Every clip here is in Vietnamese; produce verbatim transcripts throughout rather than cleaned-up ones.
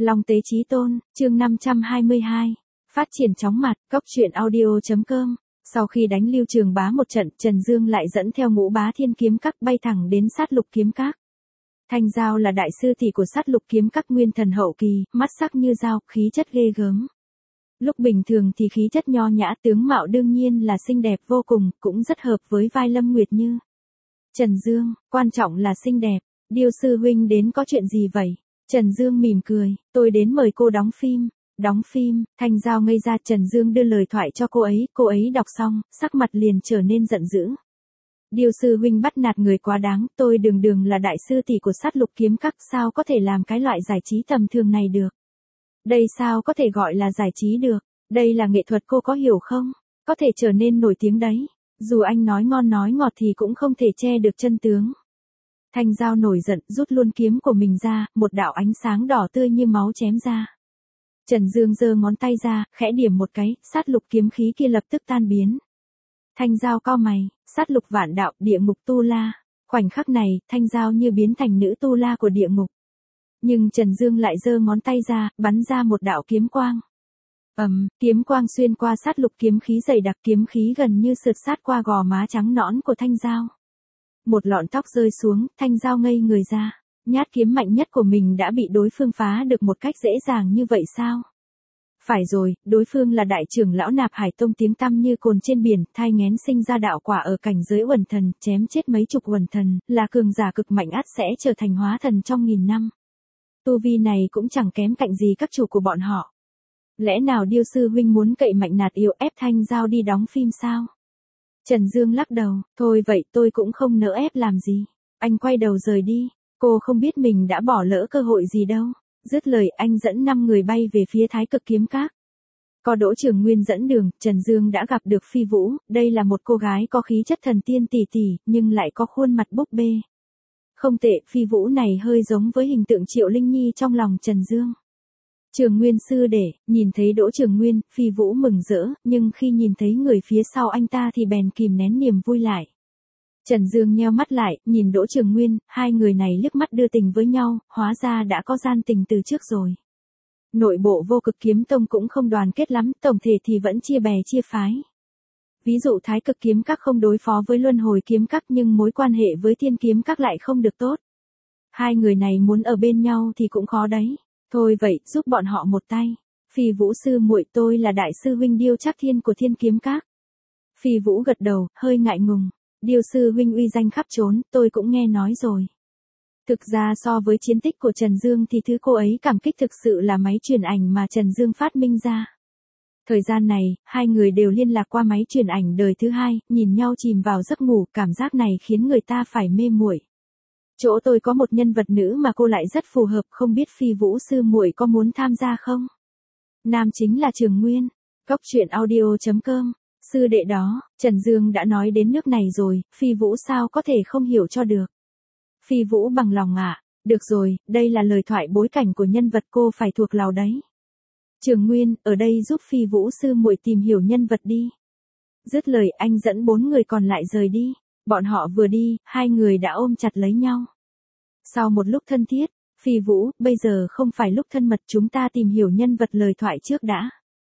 Long Tế Chí Tôn, chương năm trăm hai mươi hai. Phát triển chóng mặt, cốc truyện audio.com. Sau khi đánh Lưu Trường Bá một trận, Trần Dương lại dẫn theo Ngũ Bá Thiên kiếm các bay thẳng đến Sát Lục kiếm các. Thanh Giao là đại sư tỷ của Sát Lục kiếm các nguyên thần hậu kỳ, mắt sắc như dao, khí chất ghê gớm. Lúc bình thường thì khí chất nho nhã, tướng mạo đương nhiên là xinh đẹp vô cùng, cũng rất hợp với vai Lâm Nguyệt Như. Trần Dương, quan trọng là xinh đẹp. Điêu sư huynh đến có chuyện gì vậy? Trần Dương mỉm cười, tôi đến mời cô đóng phim. Đóng phim, Thanh Giao ngây ra. Trần Dương đưa lời thoại cho cô ấy, cô ấy đọc xong, sắc mặt liền trở nên giận dữ. Điêu sư huynh bắt nạt người quá đáng, tôi đường đường là đại sư tỷ của Sát Lục kiếm các, sao có thể làm cái loại giải trí tầm thường này được? Đây sao có thể gọi là giải trí được? Đây là nghệ thuật, cô có hiểu không? Có thể trở nên nổi tiếng đấy. Dù anh nói ngon nói ngọt thì cũng không thể che được chân tướng. Thanh Giao nổi giận, rút luôn kiếm của mình ra, một đạo ánh sáng đỏ tươi như máu chém ra. Trần Dương giơ ngón tay ra, khẽ điểm một cái, sát lục kiếm khí kia lập tức tan biến. Thanh Giao cau mày, sát lục vạn đạo, địa ngục tu la. Khoảnh khắc này, Thanh Giao như biến thành nữ tu la của địa ngục. Nhưng Trần Dương lại giơ ngón tay ra, bắn ra một đạo kiếm quang. Ầm, um, kiếm quang xuyên qua sát lục kiếm khí dày đặc, kiếm khí gần như sượt sát qua gò má trắng nõn của Thanh Giao. Một lọn tóc rơi xuống, Thanh Giao ngây người ra. Nhát kiếm mạnh nhất của mình đã bị đối phương phá được một cách dễ dàng như vậy sao? Phải rồi, đối phương là đại trưởng lão Nạp Hải Tông tiếng tăm như cồn trên biển, thai nghén sinh ra đạo quả ở cảnh giới uẩn thần, chém chết mấy chục uẩn thần, là cường giả cực mạnh, ắt sẽ trở thành hóa thần trong nghìn năm. Tu vi này cũng chẳng kém cạnh gì các chủ của bọn họ. Lẽ nào Điêu sư huynh muốn cậy mạnh nạt yếu ép Thanh Giao đi đóng phim sao? Trần Dương lắc đầu, thôi vậy tôi cũng không nỡ ép làm gì. Anh quay đầu rời đi, cô không biết mình đã bỏ lỡ cơ hội gì đâu. Dứt lời anh dẫn năm người bay về phía Thái Cực kiếm các. Có Đỗ Trường Nguyên dẫn đường, Trần Dương đã gặp được Phi Vũ, đây là một cô gái có khí chất thần tiên tỷ tỷ, nhưng lại có khuôn mặt búp bê. Không tệ, Phi Vũ này hơi giống với hình tượng Triệu Linh Nhi trong lòng Trần Dương. Trường Nguyên sư đệ, nhìn thấy Đỗ Trường Nguyên, Phi Vũ mừng rỡ, nhưng khi nhìn thấy người phía sau anh ta thì bèn kìm nén niềm vui lại. Trần Dương nheo mắt lại, nhìn Đỗ Trường Nguyên, hai người này liếc mắt đưa tình với nhau, hóa ra đã có gian tình từ trước rồi. Nội bộ Vô Cực Kiếm Tông cũng không đoàn kết lắm, tổng thể thì vẫn chia bè chia phái. Ví dụ Thái Cực kiếm các không đối phó với Luân Hồi kiếm các, nhưng mối quan hệ với Thiên kiếm các lại không được tốt. Hai người này muốn ở bên nhau thì cũng khó đấy. Thôi vậy, giúp bọn họ một tay. Phi Vũ sư muội, tôi là đại sư huynh Điêu Trác Thiên của Thiên kiếm các. Phi Vũ gật đầu, hơi ngại ngùng. Điêu sư huynh uy danh khắp trốn, tôi cũng nghe nói rồi. Thực ra so với chiến tích của Trần Dương thì thứ cô ấy cảm kích thực sự là máy truyền ảnh mà Trần Dương phát minh ra. Thời gian này, hai người đều liên lạc qua máy truyền ảnh đời thứ hai, nhìn nhau chìm vào giấc ngủ, cảm giác này khiến người ta phải mê muội. Chỗ tôi có một nhân vật nữ mà cô lại rất phù hợp, không biết Phi Vũ sư muội có muốn tham gia không? Nam chính là Trường Nguyên. Cốc truyện audio.com. Sư đệ đó, Trần Dương đã nói đến nước này rồi, Phi Vũ sao có thể không hiểu cho được. Phi Vũ bằng lòng ạ, à? Được rồi, đây là lời thoại bối cảnh của nhân vật, cô phải thuộc lào đấy. Trường Nguyên, ở đây giúp Phi Vũ sư muội tìm hiểu nhân vật đi. Dứt lời anh dẫn bốn người còn lại rời đi. Bọn họ vừa đi, hai người đã ôm chặt lấy nhau. Sau một lúc thân thiết, Phi Vũ, bây giờ không phải lúc thân mật, chúng ta tìm hiểu nhân vật lời thoại trước đã.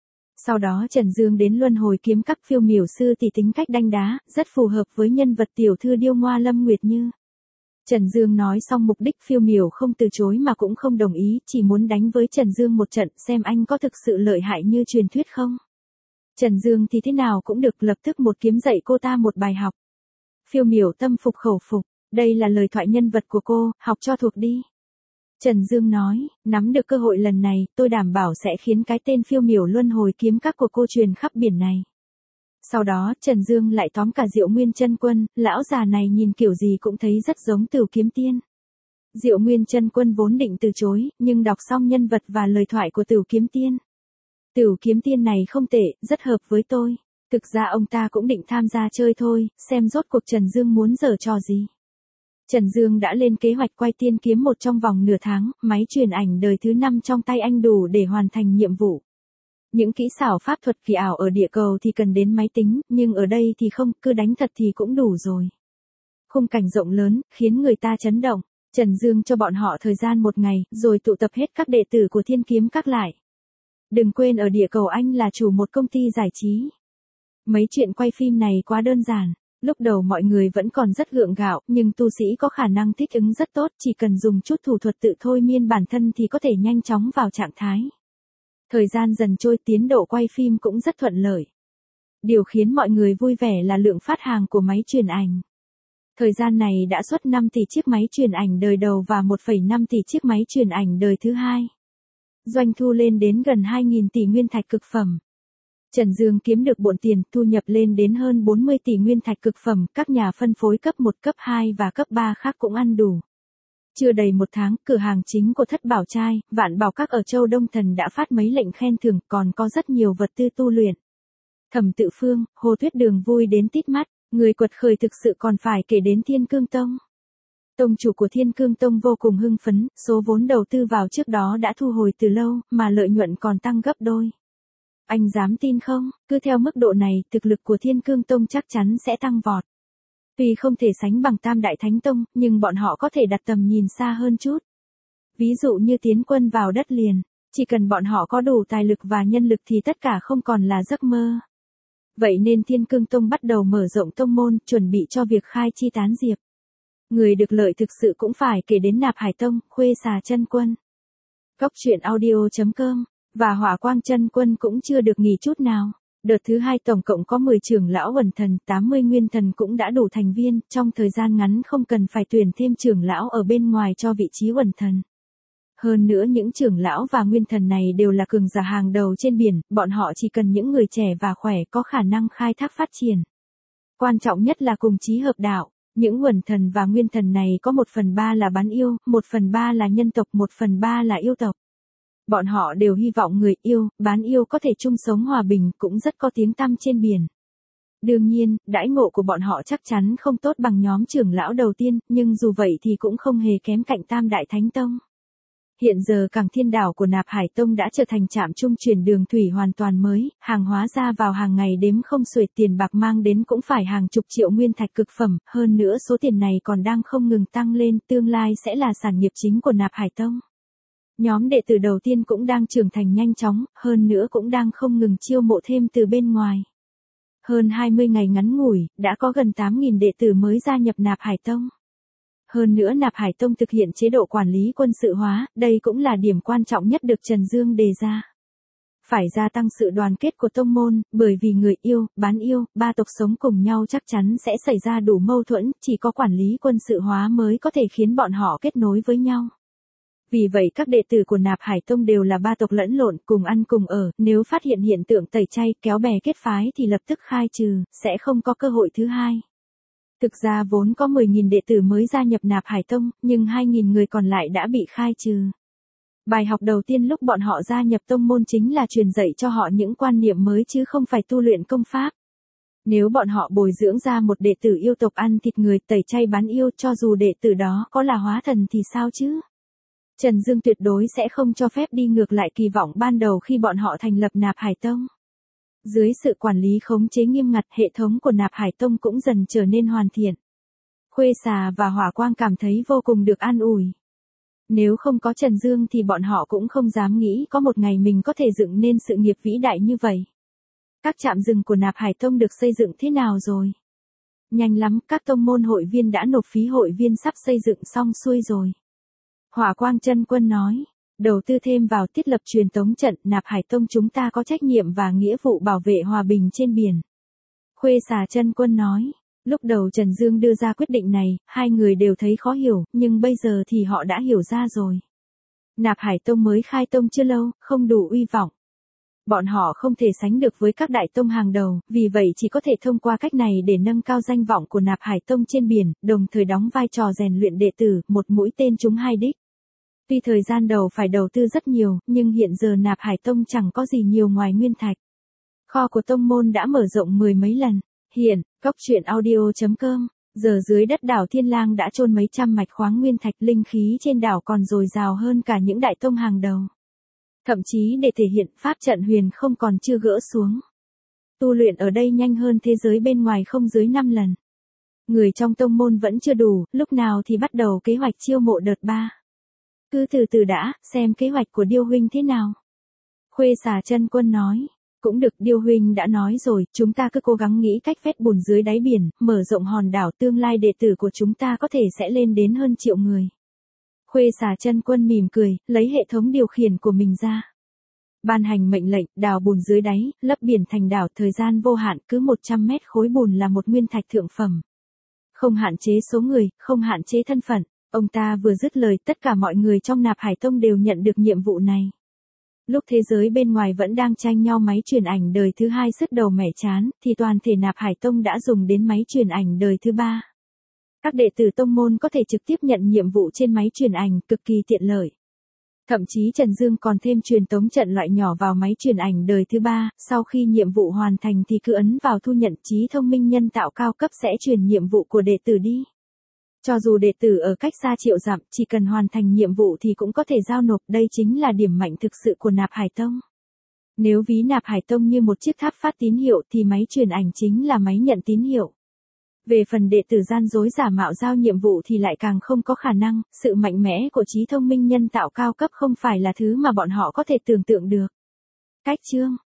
Sau đó Trần Dương đến Luân Hồi kiếm các. Phiêu Miểu sư tỷ tính cách đanh đá, rất phù hợp với nhân vật tiểu thư điêu ngoa Lâm Nguyệt Như. Trần Dương nói xong mục đích, Phiêu Miểu không từ chối mà cũng không đồng ý, chỉ muốn đánh với Trần Dương một trận xem anh có thực sự lợi hại như truyền thuyết không. Trần Dương thì thế nào cũng được, lập tức một kiếm dạy cô ta một bài học. Phiêu Miểu tâm phục khẩu phục, đây là lời thoại nhân vật của cô, học cho thuộc đi. Trần Dương nói, nắm được cơ hội lần này, tôi đảm bảo sẽ khiến cái tên Phiêu Miểu Luân Hồi kiếm các của cô truyền khắp biển này. Sau đó, Trần Dương lại tóm cả Diệu Nguyên Chân Quân, lão già này nhìn kiểu gì cũng thấy rất giống Tửu Kiếm Tiên. Diệu Nguyên Chân Quân vốn định từ chối, nhưng đọc xong nhân vật và lời thoại của Tửu Kiếm Tiên. Tửu Kiếm Tiên này không tệ, rất hợp với tôi. Thực ra ông ta cũng định tham gia chơi thôi, xem rốt cuộc Trần Dương muốn giở trò gì. Trần Dương đã lên kế hoạch quay Tiên kiếm một trong vòng nửa tháng, máy truyền ảnh đời thứ năm trong tay anh đủ để hoàn thành nhiệm vụ. Những kỹ xảo pháp thuật kỳ ảo ở địa cầu thì cần đến máy tính, nhưng ở đây thì không, cứ đánh thật thì cũng đủ rồi. Khung cảnh rộng lớn, khiến người ta chấn động. Trần Dương cho bọn họ thời gian một ngày, rồi tụ tập hết các đệ tử của Thiên Kiếm Các lại. Đừng quên ở địa cầu anh là chủ một công ty giải trí. Mấy chuyện quay phim này quá đơn giản. Lúc đầu mọi người vẫn còn rất gượng gạo, nhưng tu sĩ có khả năng thích ứng rất tốt, chỉ cần dùng chút thủ thuật tự thôi miên bản thân thì có thể nhanh chóng vào trạng thái. Thời gian dần trôi, tiến độ quay phim cũng rất thuận lợi. Điều khiến mọi người vui vẻ là lượng phát hàng của máy truyền ảnh. Thời gian này đã xuất năm tỷ chiếc máy truyền ảnh đời đầu và một phẩy năm tỷ chiếc máy truyền ảnh đời thứ hai. Doanh thu lên đến gần hai nghìn tỷ nguyên thạch cực phẩm. Trần Dương kiếm được bộn tiền, thu nhập lên đến hơn bốn mươi tỷ nguyên thạch cực phẩm, các nhà phân phối cấp một, cấp hai và cấp ba khác cũng ăn đủ. Chưa đầy một tháng, cửa hàng chính của Thất Bảo Trai, Vạn Bảo Các ở Châu Đông Thần đã phát mấy lệnh khen thưởng, còn có rất nhiều vật tư tu luyện. Thẩm Tự Phương, Hồ Tuyết Đường vui đến tít mắt, người quật khởi thực sự còn phải kể đến Thiên Cương Tông. Tông chủ của Thiên Cương Tông vô cùng hưng phấn, số vốn đầu tư vào trước đó đã thu hồi từ lâu, mà lợi nhuận còn tăng gấp đôi. Anh dám tin không, cứ theo mức độ này, thực lực của Thiên Cương Tông chắc chắn sẽ tăng vọt. Tuy không thể sánh bằng Tam Đại Thánh Tông, nhưng bọn họ có thể đặt tầm nhìn xa hơn chút. Ví dụ như tiến quân vào đất liền, chỉ cần bọn họ có đủ tài lực và nhân lực thì tất cả không còn là giấc mơ. Vậy nên Thiên Cương Tông bắt đầu mở rộng tông môn, chuẩn bị cho việc khai chi tán diệp. Người được lợi thực sự cũng phải kể đến Nạp Hải Tông, Khuê Xà Chân Quân. Cốc truyện audio chấm com và Hỏa Quang Chân Quân cũng chưa được nghỉ chút nào. Đợt thứ hai tổng cộng có mười trưởng lão Uẩn Thần, tám mươi nguyên thần cũng đã đủ thành viên, trong thời gian ngắn không cần phải tuyển thêm trưởng lão ở bên ngoài cho vị trí Uẩn Thần. Hơn nữa những trưởng lão và nguyên thần này đều là cường giả hàng đầu trên biển, bọn họ chỉ cần những người trẻ và khỏe có khả năng khai thác phát triển. Quan trọng nhất là cùng chí hợp đạo, những Uẩn Thần và nguyên thần này có một phần ba là bán yêu, một phần ba là nhân tộc, một phần ba là yêu tộc. Bọn họ đều hy vọng người yêu, bán yêu có thể chung sống hòa bình, cũng rất có tiếng tăm trên biển. Đương nhiên, đãi ngộ của bọn họ chắc chắn không tốt bằng nhóm trưởng lão đầu tiên, nhưng dù vậy thì cũng không hề kém cạnh Tam Đại Thánh Tông. Hiện giờ Cảng Thiên Đảo của Nạp Hải Tông đã trở thành trạm trung chuyển đường thủy hoàn toàn mới, hàng hóa ra vào hàng ngày đếm không xuể, tiền bạc mang đến cũng phải hàng chục triệu nguyên thạch cực phẩm, hơn nữa số tiền này còn đang không ngừng tăng lên, tương lai sẽ là sản nghiệp chính của Nạp Hải Tông. Nhóm đệ tử đầu tiên cũng đang trưởng thành nhanh chóng, hơn nữa cũng đang không ngừng chiêu mộ thêm từ bên ngoài. Hơn hai mươi ngày ngắn ngủi, đã có gần tám nghìn đệ tử mới gia nhập Nạp Hải Tông. Hơn nữa Nạp Hải Tông thực hiện chế độ quản lý quân sự hóa, đây cũng là điểm quan trọng nhất được Trần Dương đề ra. Phải gia tăng sự đoàn kết của tông môn, bởi vì người yêu, bán yêu, ba tộc sống cùng nhau chắc chắn sẽ xảy ra đủ mâu thuẫn, chỉ có quản lý quân sự hóa mới có thể khiến bọn họ kết nối với nhau. Vì vậy các đệ tử của Nạp Hải Tông đều là ba tộc lẫn lộn, cùng ăn cùng ở, nếu phát hiện hiện tượng tẩy chay, kéo bè kết phái thì lập tức khai trừ, sẽ không có cơ hội thứ hai. Thực ra vốn có mười nghìn đệ tử mới gia nhập Nạp Hải Tông, nhưng hai nghìn người còn lại đã bị khai trừ. Bài học đầu tiên lúc bọn họ gia nhập tông môn chính là truyền dạy cho họ những quan niệm mới chứ không phải tu luyện công pháp. Nếu bọn họ bồi dưỡng ra một đệ tử yêu tộc ăn thịt người, tẩy chay bán yêu, cho dù đệ tử đó có là hóa thần thì sao chứ? Trần Dương tuyệt đối sẽ không cho phép đi ngược lại kỳ vọng ban đầu khi bọn họ thành lập Nạp Hải Tông. Dưới sự quản lý khống chế nghiêm ngặt, hệ thống của Nạp Hải Tông cũng dần trở nên hoàn thiện. Khuê Xà và Hỏa Quang cảm thấy vô cùng được an ủi. Nếu không có Trần Dương thì bọn họ cũng không dám nghĩ có một ngày mình có thể dựng nên sự nghiệp vĩ đại như vậy. Các trạm rừng của Nạp Hải Tông được xây dựng thế nào rồi? Nhanh lắm, các tông môn hội viên đã nộp phí hội viên sắp xây dựng xong xuôi rồi. Hỏa Quang Chân Quân nói, đầu tư thêm vào thiết lập truyền tống trận, Nạp Hải Tông chúng ta có trách nhiệm và nghĩa vụ bảo vệ hòa bình trên biển. Khuê Xà Chân Quân nói, lúc đầu Trần Dương đưa ra quyết định này, hai người đều thấy khó hiểu, nhưng bây giờ thì họ đã hiểu ra rồi. Nạp Hải Tông mới khai tông chưa lâu, không đủ uy vọng. Bọn họ không thể sánh được với các đại tông hàng đầu, vì vậy chỉ có thể thông qua cách này để nâng cao danh vọng của Nạp Hải Tông trên biển, đồng thời đóng vai trò rèn luyện đệ tử, một mũi tên trúng hai đích. Tuy thời gian đầu phải đầu tư rất nhiều, nhưng hiện giờ Nạp Hải Tông chẳng có gì nhiều ngoài nguyên thạch. Kho của tông môn đã mở rộng mười mấy lần. Hiện, cốc truyện audio chấm com, giờ dưới đất đảo Thiên Lang đã chôn mấy trăm mạch khoáng nguyên thạch, linh khí trên đảo còn dồi dào hơn cả những đại tông hàng đầu. Thậm chí để thể hiện pháp trận huyền không còn chưa gỡ xuống. Tu luyện ở đây nhanh hơn thế giới bên ngoài không dưới năm lần. Người trong tông môn vẫn chưa đủ, lúc nào thì bắt đầu kế hoạch chiêu mộ đợt ba. Cứ từ từ đã, xem kế hoạch của Điêu huynh thế nào. Khuê Xà Chân Quân nói. Cũng được, Điêu huynh đã nói rồi, chúng ta cứ cố gắng nghĩ cách vét bùn dưới đáy biển, mở rộng hòn đảo, tương lai đệ tử của chúng ta có thể sẽ lên đến hơn triệu người. Khuê Xà Chân Quân mỉm cười, lấy hệ thống điều khiển của mình ra. Ban hành mệnh lệnh, đào bùn dưới đáy, lấp biển thành đảo, thời gian vô hạn, cứ một trăm mét khối bùn là một nguyên thạch thượng phẩm. Không hạn chế số người, không hạn chế thân phận. Ông ta vừa dứt lời, tất cả mọi người trong Nạp Hải Tông đều nhận được nhiệm vụ này. Lúc thế giới bên ngoài vẫn đang tranh nhau máy truyền ảnh đời thứ hai sứt đầu mẻ chán, thì toàn thể Nạp Hải Tông đã dùng đến máy truyền ảnh đời thứ ba. Các đệ tử tông môn có thể trực tiếp nhận nhiệm vụ trên máy truyền ảnh, cực kỳ tiện lợi. Thậm chí Trần Dương còn thêm truyền tống trận loại nhỏ vào máy truyền ảnh đời thứ ba, sau khi nhiệm vụ hoàn thành thì cứ ấn vào thu nhận, trí thông minh nhân tạo cao cấp sẽ truyền nhiệm vụ của đệ tử đi. Cho dù đệ tử ở cách xa triệu dặm, chỉ cần hoàn thành nhiệm vụ thì cũng có thể giao nộp, đây chính là điểm mạnh thực sự của Nạp Hải Tông. Nếu ví Nạp Hải Tông như một chiếc tháp phát tín hiệu thì máy truyền ảnh chính là máy nhận tín hiệu. Về phần đệ tử gian dối giả mạo giao nhiệm vụ thì lại càng không có khả năng, sự mạnh mẽ của trí thông minh nhân tạo cao cấp không phải là thứ mà bọn họ có thể tưởng tượng được. Cách chương